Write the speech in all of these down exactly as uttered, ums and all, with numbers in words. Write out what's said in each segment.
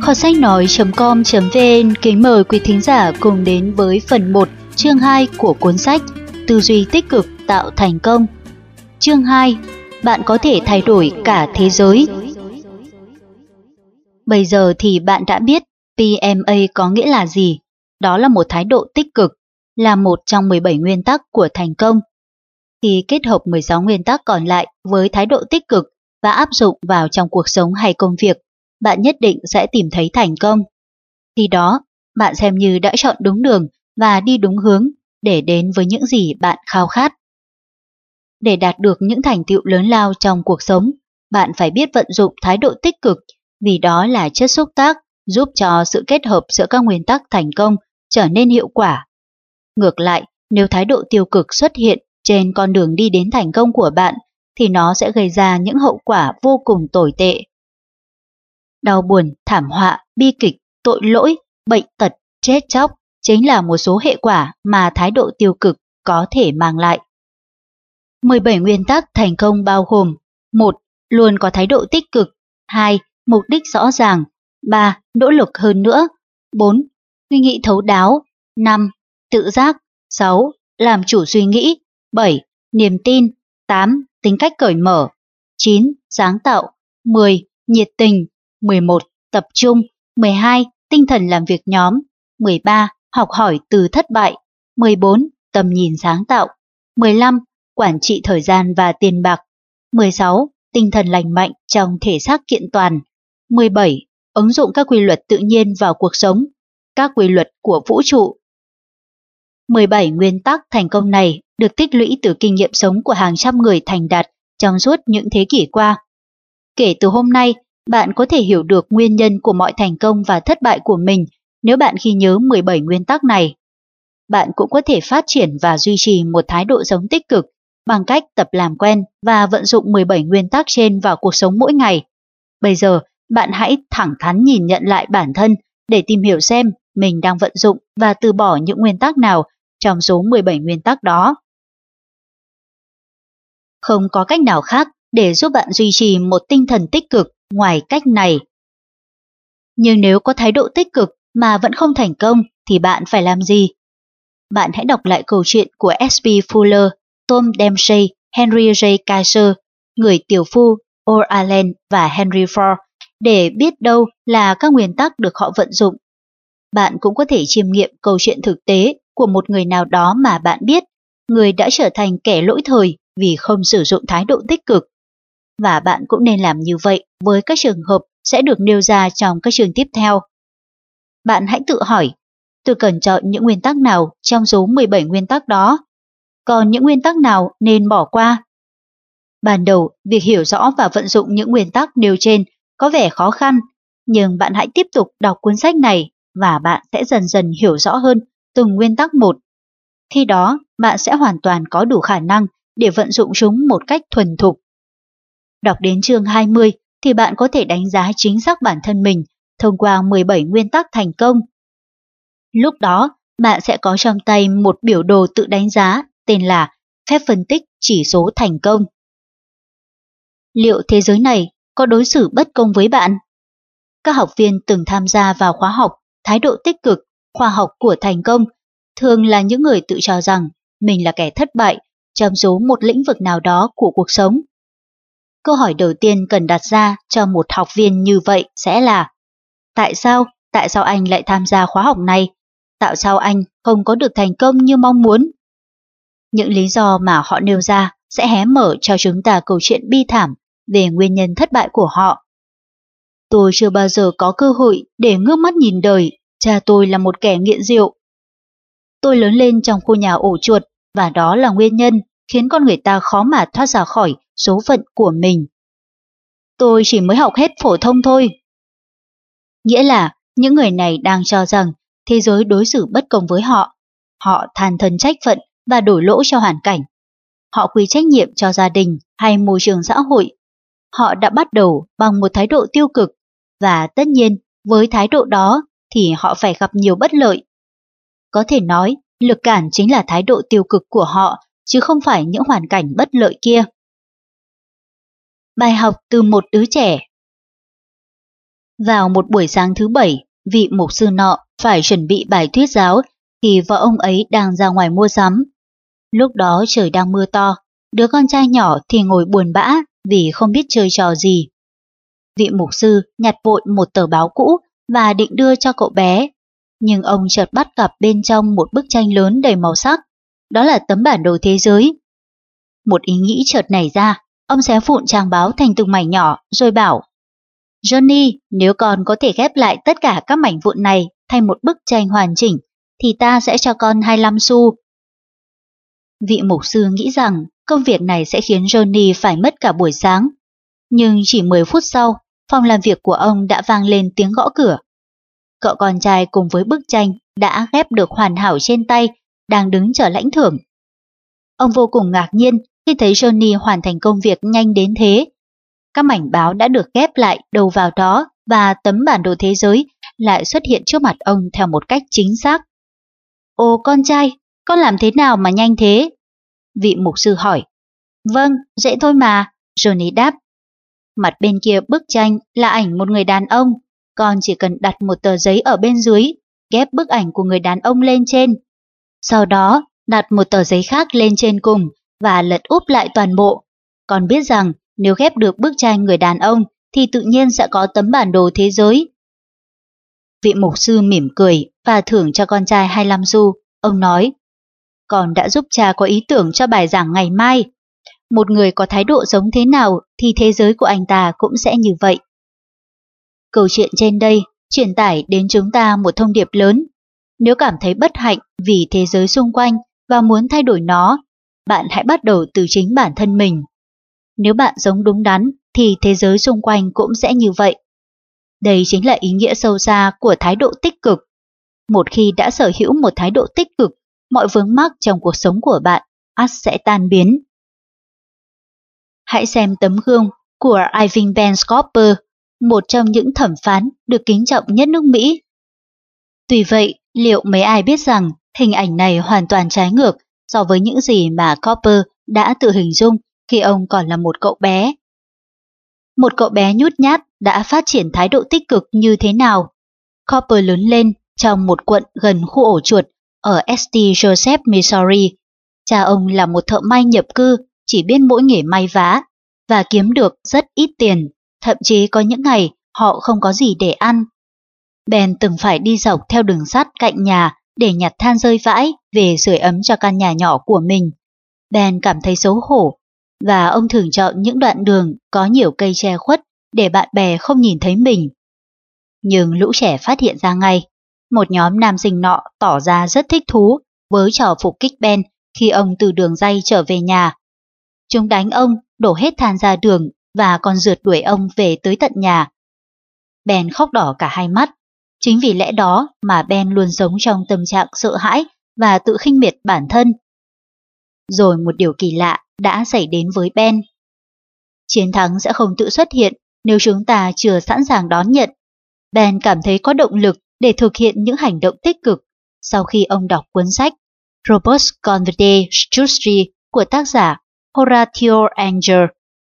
Kho sách nói.com.vn kính mời quý thính giả cùng đến với phần một, chương hai của cuốn sách Tư duy tích cực tạo thành công. Chương hai, bạn có thể thay đổi cả thế giới. Bây giờ thì bạn đã biết pê em a có nghĩa là gì. Đó là một thái độ tích cực, là một trong mười bảy nguyên tắc của thành công. Khi kết hợp mười sáu nguyên tắc còn lại với thái độ tích cực và áp dụng vào trong cuộc sống hay công việc, bạn nhất định sẽ tìm thấy thành công. Khi đó, bạn xem như đã chọn đúng đường và đi đúng hướng để đến với những gì bạn khao khát. Để đạt được những thành tựu lớn lao trong cuộc sống, bạn phải biết vận dụng thái độ tích cực, vì đó là chất xúc tác giúp cho sự kết hợp giữa các nguyên tắc thành công trở nên hiệu quả. Ngược lại, nếu thái độ tiêu cực xuất hiện trên con đường đi đến thành công của bạn, thì nó sẽ gây ra những hậu quả vô cùng tồi tệ. Đau buồn, thảm họa, bi kịch, tội lỗi, bệnh tật, chết chóc chính là một số hệ quả mà thái độ tiêu cực có thể mang lại. mười bảy nguyên tắc thành công bao gồm: một. Luôn có thái độ tích cực. hai. Mục đích rõ ràng. ba. Nỗ lực hơn nữa. bốn. Suy nghĩ thấu đáo. năm. Tự giác. sáu. Làm chủ suy nghĩ. bảy. Niềm tin. tám. Tính cách cởi mở. chín. Sáng tạo. mười. Nhiệt tình. mười một. Tập trung. mười hai. Tinh thần làm việc nhóm. mười ba. Học hỏi từ thất bại. mười bốn. Tầm nhìn sáng tạo. mười lăm. Quản trị thời gian và tiền bạc. mười sáu. Tinh thần lành mạnh trong thể xác kiện toàn. mười bảy. Ứng dụng các quy luật tự nhiên vào cuộc sống, các quy luật của vũ trụ. mười bảy nguyên tắc thành công này được tích lũy từ kinh nghiệm sống của hàng trăm người thành đạt trong suốt những thế kỷ qua. Kể từ hôm nay, bạn có thể hiểu được nguyên nhân của mọi thành công và thất bại của mình nếu bạn ghi nhớ mười bảy nguyên tắc này. Bạn cũng có thể phát triển và duy trì một thái độ sống tích cực bằng cách tập làm quen và vận dụng mười bảy nguyên tắc trên vào cuộc sống mỗi ngày. Bây giờ, bạn hãy thẳng thắn nhìn nhận lại bản thân để tìm hiểu xem mình đang vận dụng và từ bỏ những nguyên tắc nào trong số mười bảy nguyên tắc đó. Không có cách nào khác để giúp bạn duy trì một tinh thần tích cực ngoài cách này. Nhưng nếu có thái độ tích cực mà vẫn không thành công thì bạn phải làm gì? Bạn hãy đọc lại câu chuyện của ét pê Fuller, Tom Dempsey, Henry J. Kaiser, người tiểu phu Ol Allen và Henry Ford để biết đâu là các nguyên tắc được họ vận dụng. Bạn cũng có thể chiêm nghiệm câu chuyện thực tế của một người nào đó mà bạn biết, người đã trở thành kẻ lỗi thời vì không sử dụng thái độ tích cực. Và bạn cũng nên làm như vậy với các trường hợp sẽ được nêu ra trong các chương tiếp theo. Bạn hãy tự hỏi, tôi cần chọn những nguyên tắc nào trong số mười bảy nguyên tắc đó? Còn những nguyên tắc nào nên bỏ qua? Ban đầu, việc hiểu rõ và vận dụng những nguyên tắc nêu trên có vẻ khó khăn, nhưng bạn hãy tiếp tục đọc cuốn sách này và bạn sẽ dần dần hiểu rõ hơn từng nguyên tắc một. Khi đó, bạn sẽ hoàn toàn có đủ khả năng để vận dụng chúng một cách thuần thục. Đọc đến chương hai mươi thì bạn có thể đánh giá chính xác bản thân mình thông qua mười bảy nguyên tắc thành công. Lúc đó, bạn sẽ có trong tay một biểu đồ tự đánh giá tên là phép phân tích chỉ số thành công. Liệu thế giới này có đối xử bất công với bạn? Các học viên từng tham gia vào khóa học thái độ tích cực, khoa học của thành công, thường là những người tự cho rằng mình là kẻ thất bại trong số một lĩnh vực nào đó của cuộc sống. Câu hỏi đầu tiên cần đặt ra cho một học viên như vậy sẽ là: Tại sao? Tại sao anh lại tham gia khóa học này? Tại sao anh không có được thành công như mong muốn? Những lý do mà họ nêu ra sẽ hé mở cho chúng ta câu chuyện bi thảm về nguyên nhân thất bại của họ. Tôi chưa bao giờ có cơ hội để ngước mắt nhìn đời, cha tôi là một kẻ nghiện rượu. Tôi lớn lên trong khu nhà ổ chuột và đó là nguyên nhân khiến con người ta khó mà thoát ra khỏi số phận của mình. Tôi chỉ mới học hết phổ thông thôi. Nghĩa là những người này đang cho rằng thế giới đối xử bất công với họ. Họ than thân trách phận và đổ lỗi cho hoàn cảnh. Họ quy trách nhiệm cho gia đình hay môi trường xã hội. Họ đã bắt đầu bằng một thái độ tiêu cực và tất nhiên với thái độ đó thì họ phải gặp nhiều bất lợi. Có thể nói lực cản chính là thái độ tiêu cực của họ chứ không phải những hoàn cảnh bất lợi kia. Bài học từ một đứa trẻ. Vào một buổi sáng thứ bảy, vị mục sư nọ phải chuẩn bị bài thuyết giáo thì vợ ông ấy đang ra ngoài mua sắm. Lúc đó trời đang mưa to, đứa con trai nhỏ thì ngồi buồn bã vì không biết chơi trò gì. Vị mục sư nhặt vội một tờ báo cũ và định đưa cho cậu bé, nhưng ông chợt bắt gặp bên trong một bức tranh lớn đầy màu sắc, đó là tấm bản đồ thế giới. Một ý nghĩ chợt nảy ra, ông xé vụn trang báo thành từng mảnh nhỏ rồi bảo: Johnny, nếu con có thể ghép lại tất cả các mảnh vụn này thành một bức tranh hoàn chỉnh, thì ta sẽ cho con hai mươi lăm xu. Vị mục sư nghĩ rằng công việc này sẽ khiến Johnny phải mất cả buổi sáng. Nhưng chỉ mười phút sau, phòng làm việc của ông đã vang lên tiếng gõ cửa. Cậu con trai cùng với bức tranh đã ghép được hoàn hảo trên tay, đang đứng chờ lãnh thưởng. Ông vô cùng ngạc nhiên khi thấy Johnny hoàn thành công việc nhanh đến thế. Các mảnh báo đã được ghép lại đầu vào đó và tấm bản đồ thế giới lại xuất hiện trước mặt ông theo một cách chính xác. Ồ con trai, con làm thế nào mà nhanh thế? Vị mục sư hỏi. Vâng, dễ thôi mà, Johnny đáp. Mặt bên kia bức tranh là ảnh một người đàn ông, con chỉ cần đặt một tờ giấy ở bên dưới, ghép bức ảnh của người đàn ông lên trên. Sau đó, đặt một tờ giấy khác lên trên cùng và lật úp lại toàn bộ. Con biết rằng nếu ghép được bức tranh người đàn ông thì tự nhiên sẽ có tấm bản đồ thế giới. Vị mục sư mỉm cười và thưởng cho con trai hai mươi lăm xu. Ông nói, con đã giúp cha có ý tưởng cho bài giảng ngày mai. Một người có thái độ sống thế nào thì thế giới của anh ta cũng sẽ như vậy. Câu chuyện trên đây truyền tải đến chúng ta một thông điệp lớn. Nếu cảm thấy bất hạnh vì thế giới xung quanh và muốn thay đổi nó, bạn hãy bắt đầu từ chính bản thân mình. Nếu bạn sống đúng đắn thì thế giới xung quanh cũng sẽ như vậy. Đây chính là ý nghĩa sâu xa của thái độ tích cực. Một khi đã sở hữu một thái độ tích cực, mọi vướng mắc trong cuộc sống của bạn ắt sẽ tan biến. Hãy xem tấm gương của Irving Ben Scopper, một trong những thẩm phán được kính trọng nhất nước Mỹ. Tuy vậy, liệu mấy ai biết rằng hình ảnh này hoàn toàn trái ngược so với những gì mà Cooper đã tự hình dung khi ông còn là một cậu bé. Một cậu bé nhút nhát đã phát triển thái độ tích cực như thế nào? Cooper lớn lên trong một quận gần khu ổ chuột ở Saint Joseph, Missouri. Cha ông là một thợ may nhập cư, chỉ biết mỗi nghề may vá và kiếm được rất ít tiền, thậm chí có những ngày họ không có gì để ăn. Ben từng phải đi dọc theo đường sắt cạnh nhà để nhặt than rơi vãi về sưởi ấm cho căn nhà nhỏ của mình. Ben cảm thấy xấu hổ và ông thường chọn những đoạn đường có nhiều cây che khuất để bạn bè không nhìn thấy mình. Nhưng lũ trẻ phát hiện ra ngay. Một nhóm nam sinh nọ tỏ ra rất thích thú với trò phục kích Ben khi ông từ đường ray trở về nhà. Chúng đánh ông, đổ hết than ra đường và còn rượt đuổi ông về tới tận nhà. Ben khóc đỏ cả hai mắt. Chính vì lẽ đó mà Ben luôn sống trong tâm trạng sợ hãi và tự khinh miệt bản thân. Rồi một điều kỳ lạ đã xảy đến với Ben. Chiến thắng sẽ không tự xuất hiện nếu chúng ta chưa sẵn sàng đón nhận. Ben cảm thấy có động lực để thực hiện những hành động tích cực sau khi ông đọc cuốn sách Robust Convide Justri của tác giả Horatio Alger.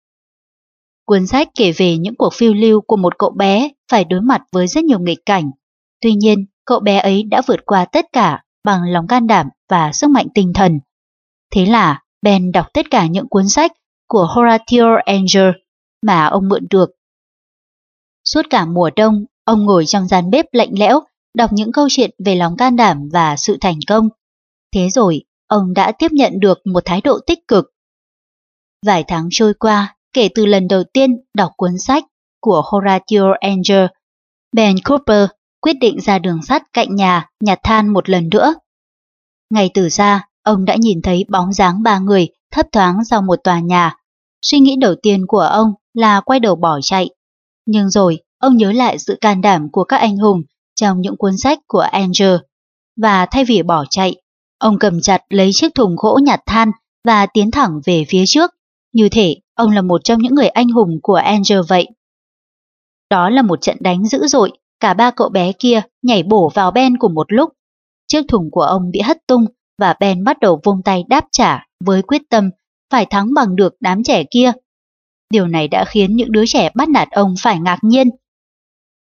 Cuốn sách kể về những cuộc phiêu lưu của một cậu bé phải đối mặt với rất nhiều nghịch cảnh. Tuy nhiên, cậu bé ấy đã vượt qua tất cả bằng lòng can đảm và sức mạnh tinh thần. Thế là Ben đọc tất cả những cuốn sách của Horatio Alger mà ông mượn được. Suốt cả mùa đông, ông ngồi trong gian bếp lạnh lẽo, đọc những câu chuyện về lòng can đảm và sự thành công. Thế rồi, ông đã tiếp nhận được một thái độ tích cực. Vài tháng trôi qua, kể từ lần đầu tiên đọc cuốn sách của Horatio Alger, Ben Cooper quyết định ra đường sắt cạnh nhà nhặt than một lần nữa. Ngay từ xa, ông đã nhìn thấy bóng dáng ba người thấp thoáng sau một tòa nhà. Suy nghĩ đầu tiên của ông là quay đầu bỏ chạy. Nhưng rồi, ông nhớ lại sự can đảm của các anh hùng trong những cuốn sách của Alger. Và thay vì bỏ chạy, ông cầm chặt lấy chiếc thùng gỗ nhặt than và tiến thẳng về phía trước. Như thể ông là một trong những người anh hùng của Alger vậy. Đó là một trận đánh dữ dội, cả ba cậu bé kia nhảy bổ vào Ben cùng một lúc. Chiếc thùng của ông bị hất tung và Ben bắt đầu vung tay đáp trả với quyết tâm phải thắng bằng được đám trẻ kia. Điều này đã khiến những đứa trẻ bắt nạt ông phải ngạc nhiên.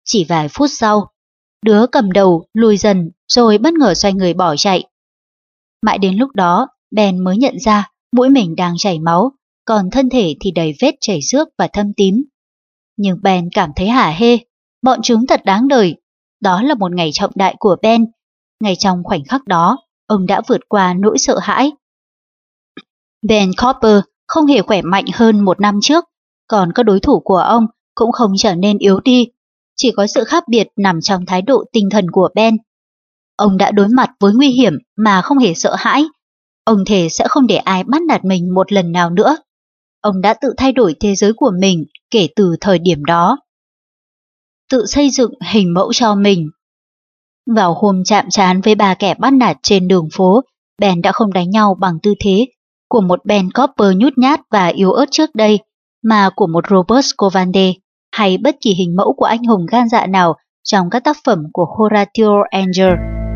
Chỉ vài phút sau, đứa cầm đầu lùi dần rồi bất ngờ xoay người bỏ chạy. Mãi đến lúc đó, Ben mới nhận ra mũi mình đang chảy máu, còn thân thể thì đầy vết chảy xước và thâm tím. Nhưng Ben cảm thấy hả hê, bọn chúng thật đáng đời. Đó là một ngày trọng đại của Ben. Ngay trong khoảnh khắc đó, ông đã vượt qua nỗi sợ hãi. Ben Cooper không hề khỏe mạnh hơn một năm trước, còn các đối thủ của ông cũng không trở nên yếu đi. Chỉ có sự khác biệt nằm trong thái độ tinh thần của Ben. Ông đã đối mặt với nguy hiểm mà không hề sợ hãi. Ông thề sẽ không để ai bắt nạt mình một lần nào nữa. Ông đã tự thay đổi thế giới của mình kể từ thời điểm đó. Tự xây dựng hình mẫu cho mình. Vào hôm chạm trán với ba kẻ bắt nạt trên đường phố, Ben đã không đánh nhau bằng tư thế của một Ben Cooper nhút nhát và yếu ớt trước đây, mà của một Robert Scovande hay bất kỳ hình mẫu của anh hùng gan dạ nào trong các tác phẩm của Horatio Alger.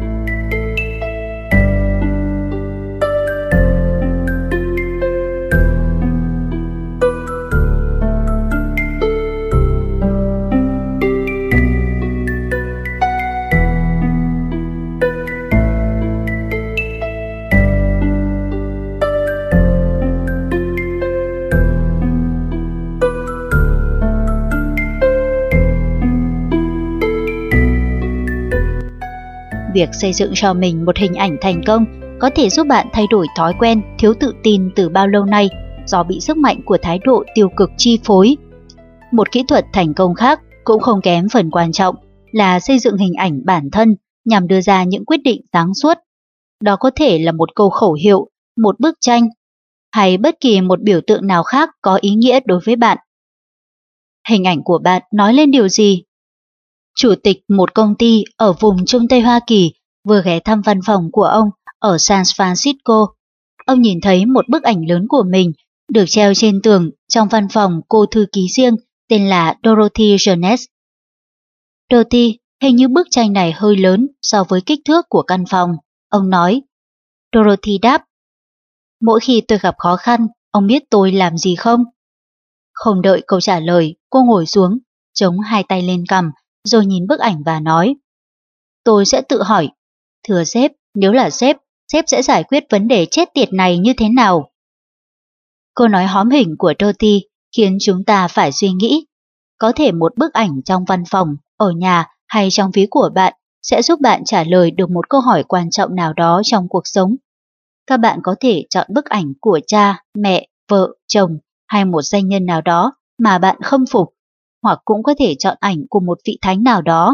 Việc xây dựng cho mình một hình ảnh thành công có thể giúp bạn thay đổi thói quen thiếu tự tin từ bao lâu nay do bị sức mạnh của thái độ tiêu cực chi phối. Một kỹ thuật thành công khác cũng không kém phần quan trọng là xây dựng hình ảnh bản thân nhằm đưa ra những quyết định sáng suốt. Đó có thể là một câu khẩu hiệu, một bức tranh, hay bất kỳ một biểu tượng nào khác có ý nghĩa đối với bạn. Hình ảnh của bạn nói lên điều gì? Chủ tịch một công ty ở vùng Trung Tây Hoa Kỳ vừa ghé thăm văn phòng của ông ở San Francisco. Ông nhìn thấy một bức ảnh lớn của mình được treo trên tường trong văn phòng cô thư ký riêng tên là Dorothy Jones. Dorothy, hình như bức tranh này hơi lớn so với kích thước của căn phòng, ông nói. Dorothy đáp, mỗi khi tôi gặp khó khăn, ông biết tôi làm gì không? Không đợi câu trả lời, cô ngồi xuống, chống hai tay lên cằm, rồi nhìn bức ảnh và nói. Tôi sẽ tự hỏi, thưa sếp, nếu là sếp, sếp sẽ giải quyết vấn đề chết tiệt này như thế nào? Câu nói hóm hình của Dorothy khiến chúng ta phải suy nghĩ. Có thể một bức ảnh trong văn phòng, ở nhà hay trong ví của bạn sẽ giúp bạn trả lời được một câu hỏi quan trọng nào đó trong cuộc sống. Các bạn có thể chọn bức ảnh của cha, mẹ, vợ, chồng hay một danh nhân nào đó mà bạn khâm phục, hoặc cũng có thể chọn ảnh của một vị thánh nào đó.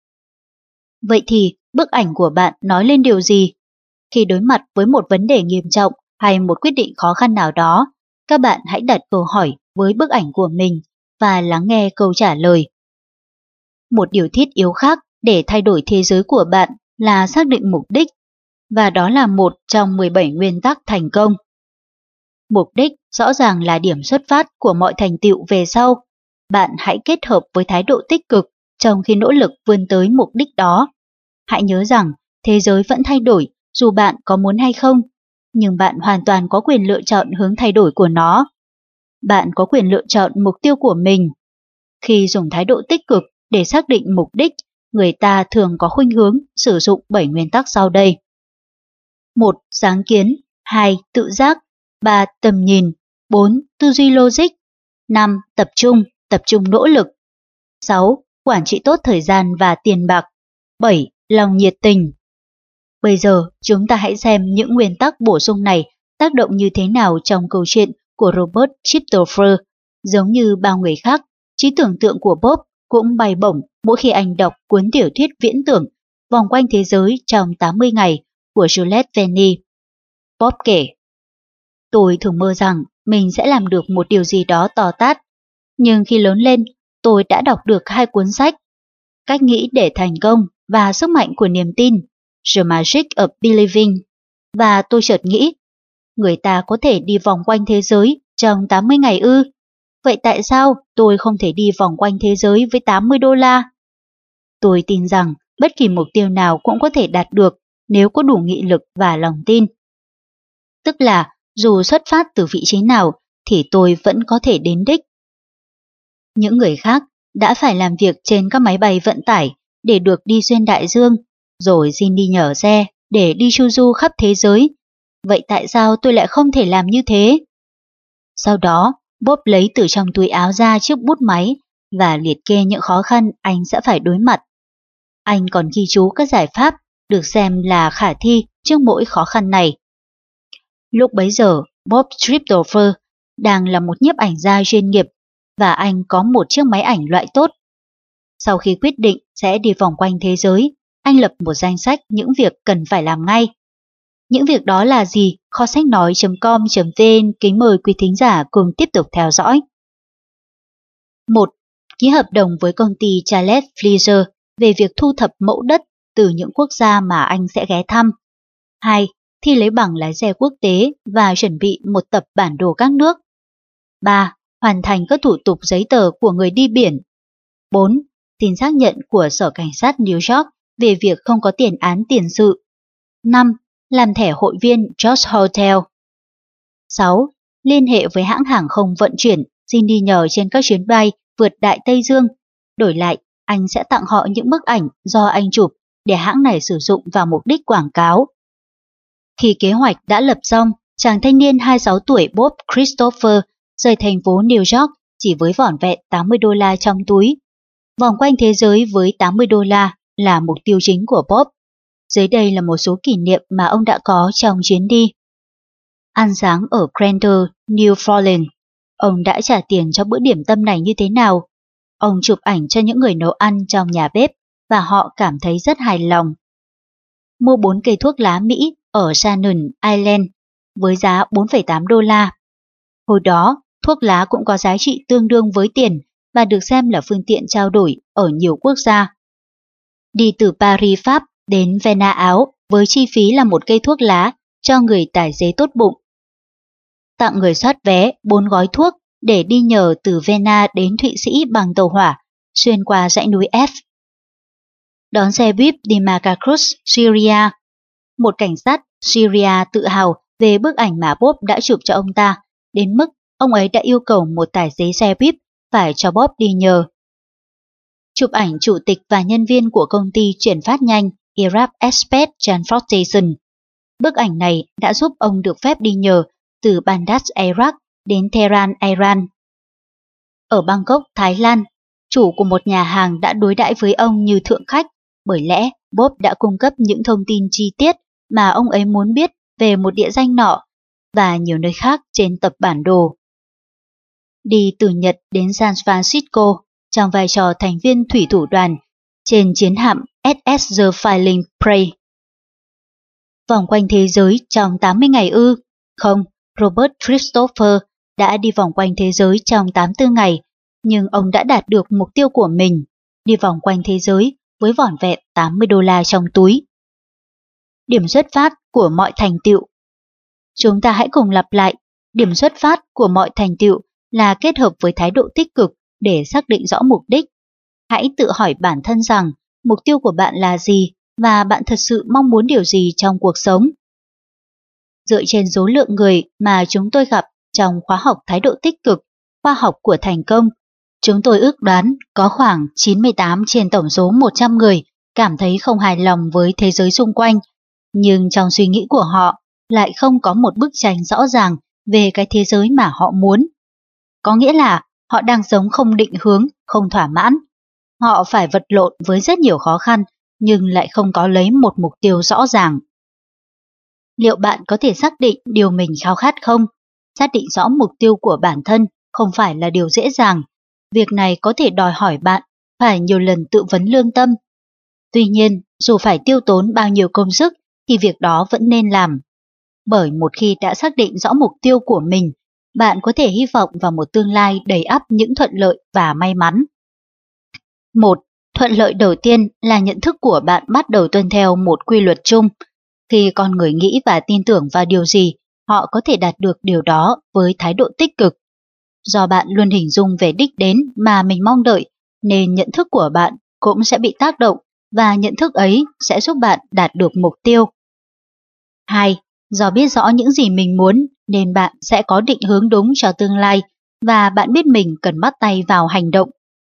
Vậy thì bức ảnh của bạn nói lên điều gì? Khi đối mặt với một vấn đề nghiêm trọng hay một quyết định khó khăn nào đó, các bạn hãy đặt câu hỏi với bức ảnh của mình và lắng nghe câu trả lời. Một điều thiết yếu khác để thay đổi thế giới của bạn là xác định mục đích, và đó là một trong mười bảy nguyên tắc thành công. Mục đích rõ ràng là điểm xuất phát của mọi thành tựu về sau. Bạn hãy kết hợp với thái độ tích cực trong khi nỗ lực vươn tới mục đích đó. Hãy nhớ rằng thế giới vẫn thay đổi dù bạn có muốn hay không, nhưng bạn hoàn toàn có quyền lựa chọn hướng thay đổi của nó. Bạn có quyền lựa chọn mục tiêu của mình. Khi dùng thái độ tích cực để xác định mục đích, người ta thường có khuynh hướng sử dụng bảy nguyên tắc sau đây. một. Sáng kiến. hai. Tự giác. ba. Tầm nhìn. bốn. Tư duy logic. năm. Tập trung, tập trung nỗ lực. sáu. Quản trị tốt thời gian và tiền bạc. bảy. Lòng nhiệt tình. Bây giờ, chúng ta hãy xem những nguyên tắc bổ sung này tác động như thế nào trong câu chuyện của Robert Christopher. Giống như bao người khác, trí tưởng tượng của Bob cũng bay bổng mỗi khi anh đọc cuốn tiểu thuyết viễn tưởng Vòng quanh thế giới trong tám mươi ngày của Jules Verne. Bob kể, tôi thường mơ rằng mình sẽ làm được một điều gì đó to tát, nhưng khi lớn lên, tôi đã đọc được hai cuốn sách, Cách nghĩ để thành công và Sức mạnh của niềm tin, The Magic of Believing, và tôi chợt nghĩ, người ta có thể đi vòng quanh thế giới trong tám mươi ngày ư? Vậy tại sao tôi không thể đi vòng quanh thế giới với tám mươi đô la? Tôi tin rằng bất kỳ mục tiêu nào cũng có thể đạt được nếu có đủ nghị lực và lòng tin. Tức là dù xuất phát từ vị trí nào thì tôi vẫn có thể đến đích. Những người khác đã phải làm việc trên các máy bay vận tải để được đi xuyên đại dương, rồi xin đi nhờ xe để đi chu du khắp thế giới. Vậy tại sao tôi lại không thể làm như thế? Sau đó, Bob lấy từ trong túi áo ra chiếc bút máy và liệt kê những khó khăn anh sẽ phải đối mặt. Anh còn ghi chú các giải pháp được xem là khả thi trước mỗi khó khăn này. Lúc bấy giờ, Bob Christopher đang là một nhiếp ảnh gia chuyên nghiệp và anh có một chiếc máy ảnh loại tốt. Sau khi quyết định sẽ đi vòng quanh thế giới, anh lập một danh sách những việc cần phải làm ngay. Những việc đó là gì? Kho sách nói chấm com chấm vn kính mời quý thính giả cùng tiếp tục theo dõi. một. Ký hợp đồng với công ty Charles Fleischer về việc thu thập mẫu đất từ những quốc gia mà anh sẽ ghé thăm. hai. Thi lấy bằng lái xe quốc tế và chuẩn bị một tập bản đồ các nước. ba. Hoàn thành các thủ tục giấy tờ của người đi biển. bốn. Xin xác nhận của Sở Cảnh sát New York về việc không có tiền án tiền sự. năm. Làm thẻ hội viên George Hotel. sáu. Liên hệ với hãng hàng không vận chuyển, xin đi nhờ trên các chuyến bay vượt Đại Tây Dương. Đổi lại, anh sẽ tặng họ những bức ảnh do anh chụp để hãng này sử dụng vào mục đích quảng cáo. Khi kế hoạch đã lập xong, chàng thanh niên hai mươi sáu tuổi Bob Christopher rời thành phố New York chỉ với vỏn vẹn tám mươi đô la trong túi. Vòng quanh thế giới với tám mươi đô la là mục tiêu chính của Bob. Dưới đây là một số kỷ niệm mà ông đã có trong chuyến đi. Ăn sáng ở Crandall, Newfoundland. Ông đã trả tiền cho bữa điểm tâm này như thế nào? Ông chụp ảnh cho những người nấu ăn trong nhà bếp và họ cảm thấy rất hài lòng. Mua bốn cây thuốc lá Mỹ ở Shannon Island với giá bốn phẩy tám đô la. Hồi đó, thuốc lá cũng có giá trị tương đương với tiền và được xem là phương tiện trao đổi ở nhiều quốc gia. Đi từ Paris, Pháp đến Vienna, Áo với chi phí là một cây thuốc lá cho người tài xế tốt bụng. Tặng người soát vé bốn gói thuốc để đi nhờ từ Vienna đến Thụy Sĩ bằng tàu hỏa xuyên qua dãy núi F. Đón xe buýt đi Marrakesh, Syria. Một cảnh sát Syria tự hào về bức ảnh mà Bob đã chụp cho ông ta, đến mức ông ấy đã yêu cầu một tài xế xe buýt phải cho Bob đi nhờ. Chụp ảnh chủ tịch và nhân viên của công ty chuyển phát nhanh Iraq Express Transportation. Bức ảnh này đã giúp ông được phép đi nhờ từ Bandar Iraq đến Tehran, Iran. Ở Bangkok, Thái Lan, chủ của một nhà hàng đã đối đãi với ông như thượng khách, bởi lẽ Bob đã cung cấp những thông tin chi tiết mà ông ấy muốn biết về một địa danh nọ và nhiều nơi khác trên tập bản đồ. Đi từ Nhật đến San Francisco trong vai trò thành viên thủy thủ đoàn trên chiến hạm ét ét The Fighting Prey. Vòng quanh thế giới trong tám mươi ngày ư? Không, Robert Christopher đã đi vòng quanh thế giới trong tám mươi tư ngày, nhưng ông đã đạt được mục tiêu của mình, đi vòng quanh thế giới với vỏn vẹn tám mươi đô la trong túi. Điểm xuất phát của mọi thành tựu. Chúng ta hãy cùng lặp lại, điểm xuất phát của mọi thành tựu là kết hợp với thái độ tích cực để xác định rõ mục đích. Hãy tự hỏi bản thân rằng mục tiêu của bạn là gì và bạn thật sự mong muốn điều gì trong cuộc sống. Dựa trên số lượng người mà chúng tôi gặp trong khóa học thái độ tích cực, khoa học của thành công, chúng tôi ước đoán có khoảng chín mươi tám trên tổng số một trăm người cảm thấy không hài lòng với thế giới xung quanh, nhưng trong suy nghĩ của họ lại không có một bức tranh rõ ràng về cái thế giới mà họ muốn. Có nghĩa là họ đang sống không định hướng, không thỏa mãn. Họ phải vật lộn với rất nhiều khó khăn nhưng lại không có lấy một mục tiêu rõ ràng. Liệu bạn có thể xác định điều mình khao khát không? Xác định rõ mục tiêu của bản thân không phải là điều dễ dàng. Việc này có thể đòi hỏi bạn phải nhiều lần tự vấn lương tâm. Tuy nhiên, dù phải tiêu tốn bao nhiêu công sức thì việc đó vẫn nên làm. Bởi một khi đã xác định rõ mục tiêu của mình, bạn có thể hy vọng vào một tương lai đầy ắp những thuận lợi và may mắn. một. Thuận lợi đầu tiên là nhận thức của bạn bắt đầu tuân theo một quy luật chung. Khi con người nghĩ và tin tưởng vào điều gì, họ có thể đạt được điều đó với thái độ tích cực. Do bạn luôn hình dung về đích đến mà mình mong đợi, nên nhận thức của bạn cũng sẽ bị tác động và nhận thức ấy sẽ giúp bạn đạt được mục tiêu. hai. Do biết rõ những gì mình muốn nên bạn sẽ có định hướng đúng cho tương lai và bạn biết mình cần bắt tay vào hành động.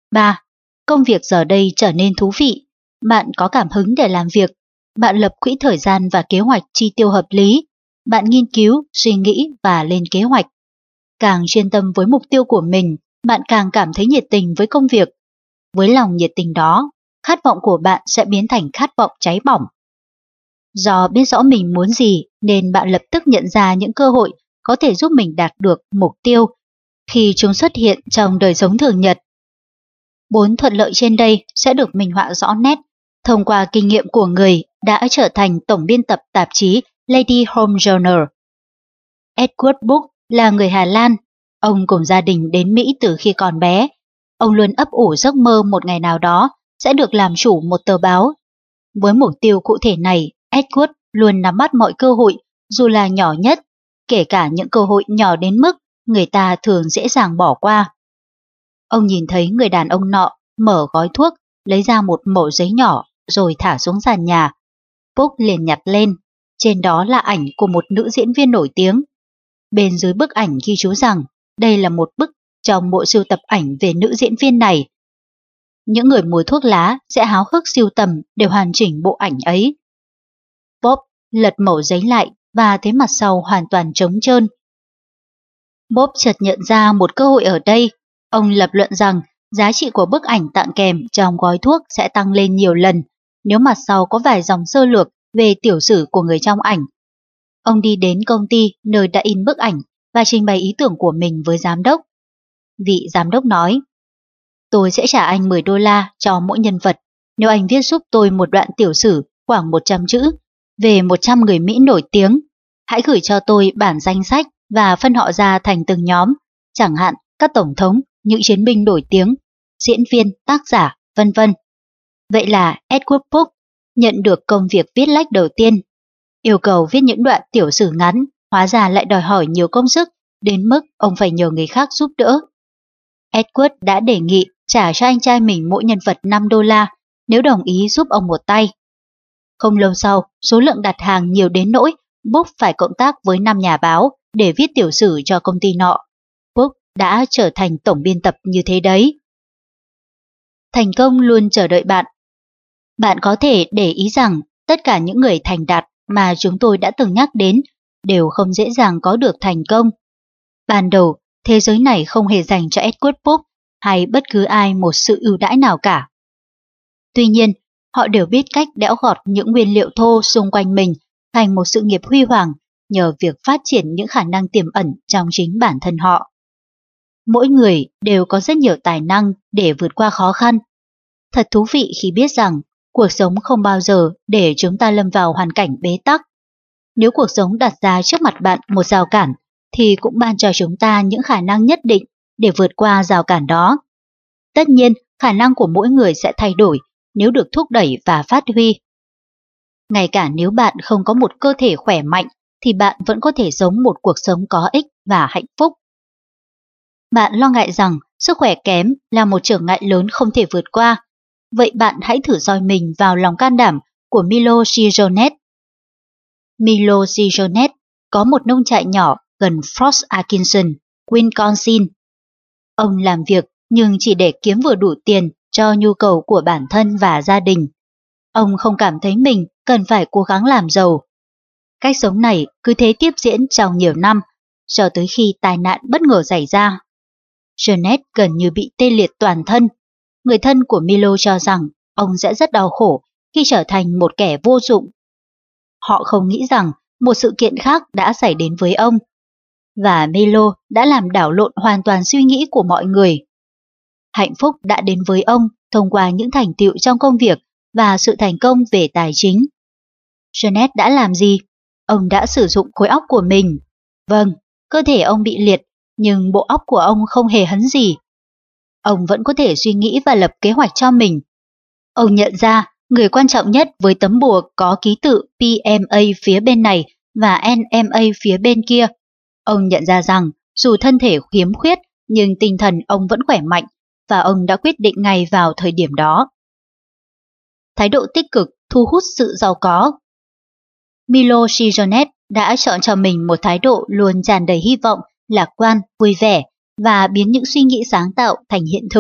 ba. Công việc giờ đây trở nên thú vị. Bạn có cảm hứng để làm việc. Bạn lập quỹ thời gian và kế hoạch chi tiêu hợp lý. Bạn nghiên cứu, suy nghĩ và lên kế hoạch. Càng chuyên tâm với mục tiêu của mình, bạn càng cảm thấy nhiệt tình với công việc. Với lòng nhiệt tình đó, khát vọng của bạn sẽ biến thành khát vọng cháy bỏng. Do biết rõ mình muốn gì nên bạn lập tức nhận ra những cơ hội có thể giúp mình đạt được mục tiêu khi chúng xuất hiện trong đời sống thường nhật. Bốn thuận lợi trên đây sẽ được minh họa rõ nét thông qua kinh nghiệm của người đã trở thành tổng biên tập tạp chí Lady Home Journal. Edward Book là người Hà Lan. Ông cùng gia đình đến Mỹ từ khi còn bé. Ông luôn ấp ủ giấc mơ một ngày nào đó sẽ được làm chủ một tờ báo. Với mục tiêu cụ thể này, Edward luôn nắm bắt mọi cơ hội, dù là nhỏ nhất, kể cả những cơ hội nhỏ đến mức người ta thường dễ dàng bỏ qua. Ông nhìn thấy người đàn ông nọ mở gói thuốc, lấy ra một mẩu giấy nhỏ rồi thả xuống sàn nhà. Book liền nhặt lên, trên đó là ảnh của một nữ diễn viên nổi tiếng. Bên dưới bức ảnh ghi chú rằng đây là một bức trong bộ sưu tập ảnh về nữ diễn viên này. Những người mùi thuốc lá sẽ háo hức sưu tầm để hoàn chỉnh bộ ảnh ấy. Bob lật mẩu giấy lại và thấy mặt sau hoàn toàn trống trơn. Bob chợt nhận ra một cơ hội ở đây. Ông lập luận rằng giá trị của bức ảnh tặng kèm trong gói thuốc sẽ tăng lên nhiều lần nếu mặt sau có vài dòng sơ lược về tiểu sử của người trong ảnh. Ông đi đến công ty nơi đã in bức ảnh và trình bày ý tưởng của mình với giám đốc. Vị giám đốc nói, tôi sẽ trả anh mười đô la cho mỗi nhân vật nếu anh viết giúp tôi một đoạn tiểu sử khoảng một trăm chữ về một trăm người Mỹ nổi tiếng. Hãy gửi cho tôi bản danh sách và phân họ ra thành từng nhóm, chẳng hạn các tổng thống, những chiến binh nổi tiếng, diễn viên, tác giả, vân vân. Vậy là Edward Book nhận được công việc viết lách đầu tiên. Yêu cầu viết những đoạn tiểu sử ngắn, hóa ra lại đòi hỏi nhiều công sức, đến mức ông phải nhờ người khác giúp đỡ. Edward đã đề nghị trả cho anh trai mình mỗi nhân vật năm đô la nếu đồng ý giúp ông một tay. Không lâu sau, số lượng đặt hàng nhiều đến nỗi Book phải cộng tác với năm nhà báo để viết tiểu sử cho công ty nọ. Book đã trở thành tổng biên tập như thế đấy. Thành công luôn chờ đợi bạn. Bạn có thể để ý rằng tất cả những người thành đạt mà chúng tôi đã từng nhắc đến đều không dễ dàng có được thành công. Ban đầu, thế giới này không hề dành cho Edward Book hay bất cứ ai một sự ưu đãi nào cả. Tuy nhiên, họ đều biết cách đẽo gọt những nguyên liệu thô xung quanh mình thành một sự nghiệp huy hoàng nhờ việc phát triển những khả năng tiềm ẩn trong chính bản thân họ. Mỗi người đều có rất nhiều tài năng để vượt qua khó khăn. Thật thú vị khi biết rằng cuộc sống không bao giờ để chúng ta lâm vào hoàn cảnh bế tắc. Nếu cuộc sống đặt ra trước mặt bạn một rào cản, thì cũng ban cho chúng ta những khả năng nhất định để vượt qua rào cản đó. Tất nhiên, khả năng của mỗi người sẽ thay đổi nếu được thúc đẩy và phát huy. Ngay cả nếu bạn không có một cơ thể khỏe mạnh, thì bạn vẫn có thể sống một cuộc sống có ích và hạnh phúc. Bạn lo ngại rằng sức khỏe kém là một trở ngại lớn không thể vượt qua. Vậy bạn hãy thử soi mình vào lòng can đảm của Milo Cijonet. Milo Cijonet có một nông trại nhỏ gần Fort Atkinson, Wisconsin. Ông làm việc nhưng chỉ để kiếm vừa đủ tiền cho nhu cầu của bản thân và gia đình. Ông không cảm thấy mình cần phải cố gắng làm giàu. Cách sống này cứ thế tiếp diễn trong nhiều năm, cho tới khi tai nạn bất ngờ xảy ra. Jeanette gần như bị tê liệt toàn thân. Người thân của Milo cho rằng ông sẽ rất đau khổ khi trở thành một kẻ vô dụng. Họ không nghĩ rằng một sự kiện khác đã xảy đến với ông. Và Milo đã làm đảo lộn hoàn toàn suy nghĩ của mọi người. Hạnh phúc đã đến với ông thông qua những thành tựu trong công việc và sự thành công về tài chính. Jeanette đã làm gì? Ông đã sử dụng khối óc của mình. Vâng, cơ thể ông bị liệt, nhưng bộ óc của ông không hề hấn gì. Ông vẫn có thể suy nghĩ và lập kế hoạch cho mình. Ông nhận ra người quan trọng nhất với tấm bùa có ký tự pê em a phía bên này và en em a phía bên kia. Ông nhận ra rằng dù thân thể khiếm khuyết nhưng tinh thần ông vẫn khỏe mạnh và ông đã quyết định ngay vào thời điểm đó. Thái độ tích cực thu hút sự giàu có. Milo Cijonet đã chọn cho mình một thái độ luôn tràn đầy hy vọng, lạc quan, vui vẻ và biến những suy nghĩ sáng tạo thành hiện thực.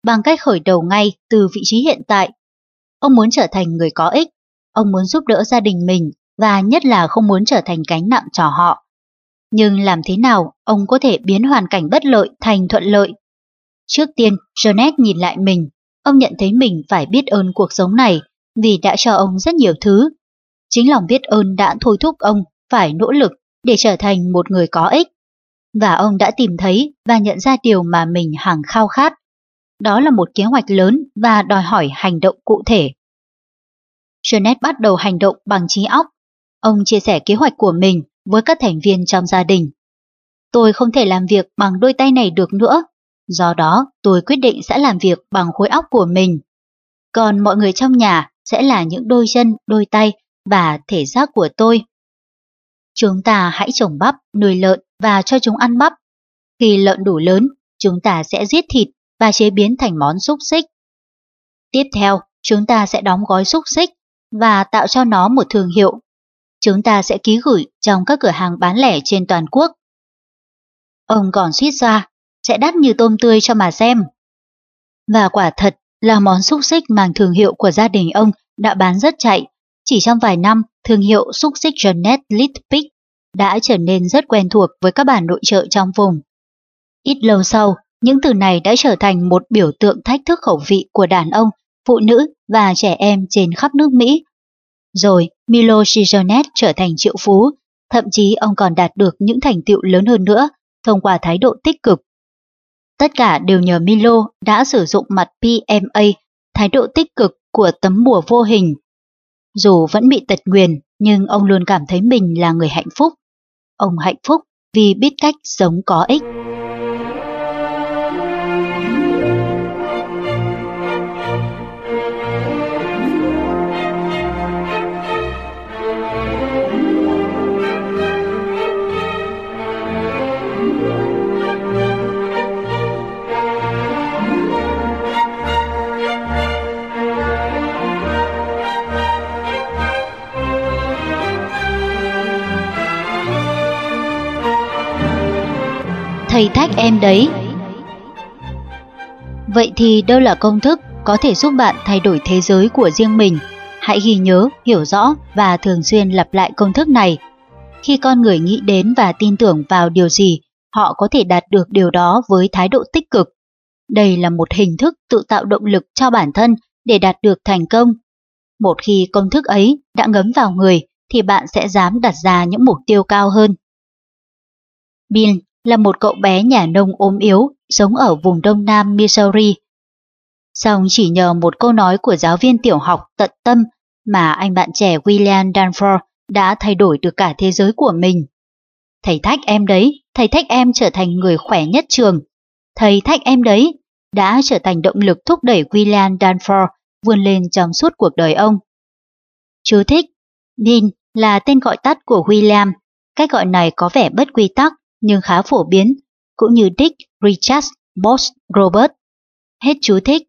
bằng cách khởi đầu ngay từ vị trí hiện tại. Ông muốn trở thành người có ích, ông muốn giúp đỡ gia đình mình và nhất là không muốn trở thành gánh nặng cho họ. Nhưng làm thế nào ông có thể biến hoàn cảnh bất lợi thành thuận lợi? Trước tiên, Jeanette nhìn lại mình, ông nhận thấy mình phải biết ơn cuộc sống này vì đã cho ông rất nhiều thứ. Chính lòng biết ơn đã thôi thúc ông phải nỗ lực để trở thành một người có ích. Và ông đã tìm thấy và nhận ra điều mà mình hằng khao khát. Đó là một kế hoạch lớn và đòi hỏi hành động cụ thể. Jeanette bắt đầu hành động bằng trí óc. Ông chia sẻ kế hoạch của mình với các thành viên trong gia đình. Tôi không thể làm việc bằng đôi tay này được nữa. Do đó, tôi quyết định sẽ làm việc bằng khối óc của mình. Còn mọi người trong nhà sẽ là những đôi chân, đôi tay và thể xác của tôi. Chúng ta hãy trồng bắp, nuôi lợn và cho chúng ăn bắp. Khi lợn đủ lớn, chúng ta sẽ giết thịt và chế biến thành món xúc xích. Tiếp theo, chúng ta sẽ đóng gói xúc xích và tạo cho nó một thương hiệu. Chúng ta sẽ ký gửi trong các cửa hàng bán lẻ trên toàn quốc. Ông còn suýt xoa, sẽ đắt như tôm tươi cho mà xem. Và quả thật là món xúc xích mang thương hiệu của gia đình ông đã bán rất chạy. Chỉ trong vài năm, thương hiệu xúc xích Jeanette Little Pig đã trở nên rất quen thuộc với các bà nội trợ trong vùng. Ít lâu sau, những từ này đã trở thành một biểu tượng thách thức khẩu vị của đàn ông, phụ nữ và trẻ em trên khắp nước Mỹ. Rồi, Milo Jeanette trở thành triệu phú, thậm chí ông còn đạt được những thành tựu lớn hơn nữa thông qua thái độ tích cực. Tất cả đều nhờ Milo đã sử dụng mặt pê em a, thái độ tích cực của tấm bùa vô hình. Dù vẫn bị tật nguyền, nhưng ông luôn cảm thấy mình là người hạnh phúc. Ông hạnh phúc vì biết cách sống có ích. Thầy thách em đấy. Vậy thì đâu là công thức có thể giúp bạn thay đổi thế giới của riêng mình? Hãy ghi nhớ, hiểu rõ và thường xuyên lặp lại công thức này. Khi con người nghĩ đến và tin tưởng vào điều gì, họ có thể đạt được điều đó với thái độ tích cực. Đây là một hình thức tự tạo động lực cho bản thân để đạt được thành công. Một khi công thức ấy đã ngấm vào người, thì bạn sẽ dám đặt ra những mục tiêu cao hơn. Bill là một cậu bé nhà nông ốm yếu, sống ở vùng đông nam Missouri. Song chỉ nhờ một câu nói của giáo viên tiểu học tận tâm mà anh bạn trẻ William Danforth đã thay đổi được cả thế giới của mình. Thầy thách em đấy, thầy thách em trở thành người khỏe nhất trường. Thầy thách em đấy đã trở thành động lực thúc đẩy William Danforth vươn lên trong suốt cuộc đời ông. Chú thích: Bill là tên gọi tắt của William. Cách gọi này có vẻ bất quy tắc nhưng khá phổ biến, cũng như Dick, Richard, Boss, Robert. Hết chú thích.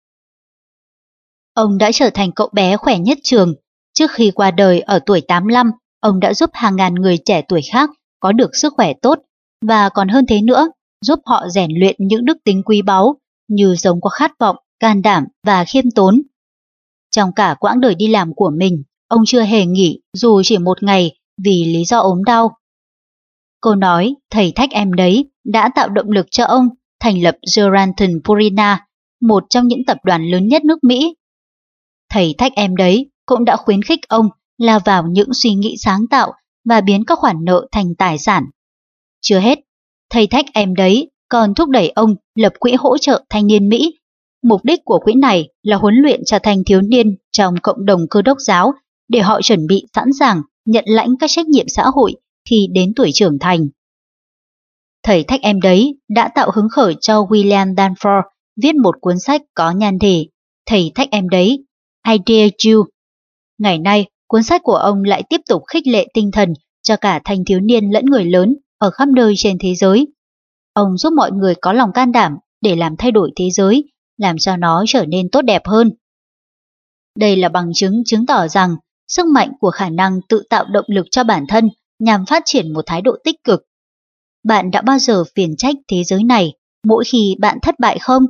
Ông đã trở thành cậu bé khỏe nhất trường. Trước khi qua đời ở tuổi tám mươi lăm, ông đã giúp hàng ngàn người trẻ tuổi khác có được sức khỏe tốt, và còn hơn thế nữa, giúp họ rèn luyện những đức tính quý báu như sống có khát vọng, can đảm và khiêm tốn. Trong cả quãng đời đi làm của mình, ông chưa hề nghỉ dù chỉ một ngày vì lý do ốm đau. Câu nói thầy thách em đấy đã tạo động lực cho ông thành lập Geranton Purina, một trong những tập đoàn lớn nhất nước Mỹ. Thầy thách em đấy cũng đã khuyến khích ông lao vào những suy nghĩ sáng tạo và biến các khoản nợ thành tài sản. Chưa hết, thầy thách em đấy còn thúc đẩy ông lập quỹ hỗ trợ thanh niên Mỹ. Mục đích của quỹ này là huấn luyện cho thanh thiếu niên trong cộng đồng Cơ đốc giáo để họ chuẩn bị sẵn sàng nhận lãnh các trách nhiệm xã hội khi đến tuổi trưởng thành. Thầy thách em đấy đã tạo hứng khởi cho William Danforth viết một cuốn sách có nhan đề Thầy thách em đấy, I Dare You. Ngày nay, cuốn sách của ông lại tiếp tục khích lệ tinh thần cho cả thanh thiếu niên lẫn người lớn ở khắp nơi trên thế giới. Ông giúp mọi người có lòng can đảm để làm thay đổi thế giới, làm cho nó trở nên tốt đẹp hơn. Đây là bằng chứng chứng tỏ rằng sức mạnh của khả năng tự tạo động lực cho bản thân nhằm phát triển một thái độ tích cực. Bạn đã bao giờ phiền trách thế giới này mỗi khi bạn thất bại không?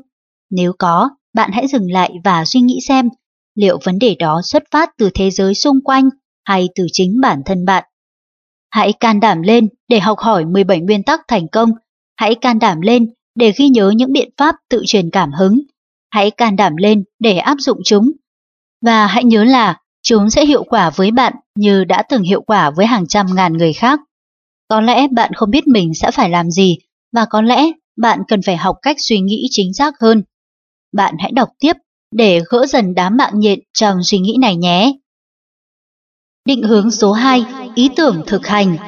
Nếu có, bạn hãy dừng lại và suy nghĩ xem liệu vấn đề đó xuất phát từ thế giới xung quanh hay từ chính bản thân bạn. Hãy can đảm lên để học hỏi mười bảy nguyên tắc thành công. Hãy can đảm lên để ghi nhớ những biện pháp tự truyền cảm hứng. Hãy can đảm lên để áp dụng chúng. Và hãy nhớ là chúng sẽ hiệu quả với bạn như đã từng hiệu quả với hàng trăm ngàn người khác. Có lẽ bạn không biết mình sẽ phải làm gì, và có lẽ bạn cần phải học cách suy nghĩ chính xác hơn. Bạn hãy đọc tiếp để gỡ dần đám mạng nhện trong suy nghĩ này nhé. Định hướng số hai, ý tưởng thực hành.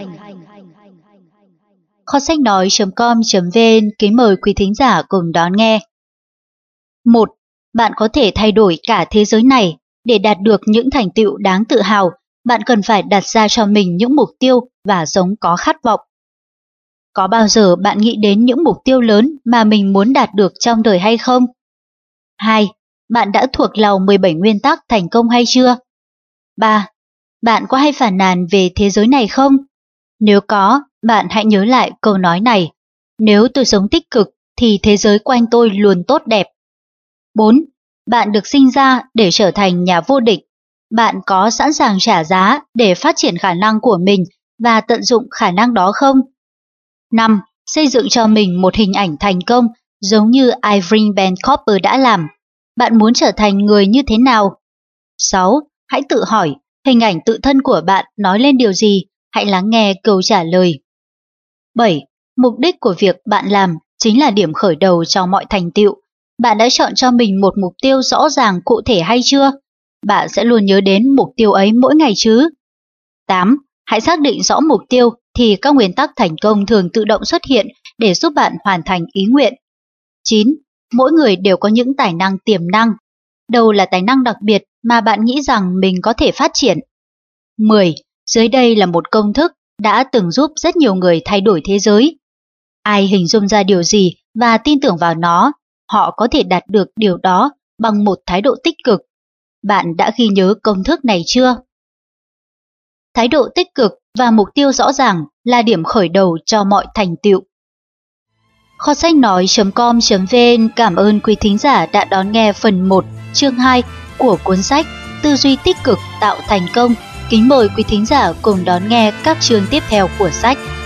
Kho sách nói chấm com chấm vn kính mời quý thính giả cùng đón nghe. một. Bạn có thể thay đổi cả thế giới này. Để đạt được những thành tựu đáng tự hào, bạn cần phải đặt ra cho mình những mục tiêu và sống có khát vọng. Có bao giờ bạn nghĩ đến những mục tiêu lớn mà mình muốn đạt được trong đời hay không? hai. Bạn đã thuộc lòng mười bảy nguyên tắc thành công hay chưa? ba. Bạn có hay phàn nàn về thế giới này không? Nếu có, bạn hãy nhớ lại câu nói này. Nếu tôi sống tích cực thì thế giới quanh tôi luôn tốt đẹp. bốn. Bạn được sinh ra để trở thành nhà vô địch. Bạn có sẵn sàng trả giá để phát triển khả năng của mình và tận dụng khả năng đó không? năm. Xây dựng cho mình một hình ảnh thành công giống như Irving Ben Cooper đã làm. Bạn muốn trở thành người như thế nào? sáu. Hãy tự hỏi, hình ảnh tự thân của bạn nói lên điều gì? Hãy lắng nghe câu trả lời. bảy. Mục đích của việc bạn làm chính là điểm khởi đầu cho mọi thành tựu. Bạn đã chọn cho mình một mục tiêu rõ ràng cụ thể hay chưa? Bạn sẽ luôn nhớ đến mục tiêu ấy mỗi ngày chứ? tám. Hãy xác định rõ mục tiêu thì các nguyên tắc thành công thường tự động xuất hiện để giúp bạn hoàn thành ý nguyện. chín. Mỗi người đều có những tài năng tiềm năng. Đâu là tài năng đặc biệt mà bạn nghĩ rằng mình có thể phát triển? mười. Dưới đây là một công thức đã từng giúp rất nhiều người thay đổi thế giới. Ai hình dung ra điều gì và tin tưởng vào nó, họ có thể đạt được điều đó bằng một thái độ tích cực. Bạn đã ghi nhớ công thức này chưa? Thái độ tích cực và mục tiêu rõ ràng là điểm khởi đầu cho mọi thành tựu. Kho sách nói chấm com chấm vn cảm ơn quý thính giả đã đón nghe phần một, chương hai của cuốn sách Tư duy tích cực tạo thành công. Kính mời quý thính giả cùng đón nghe các chương tiếp theo của sách.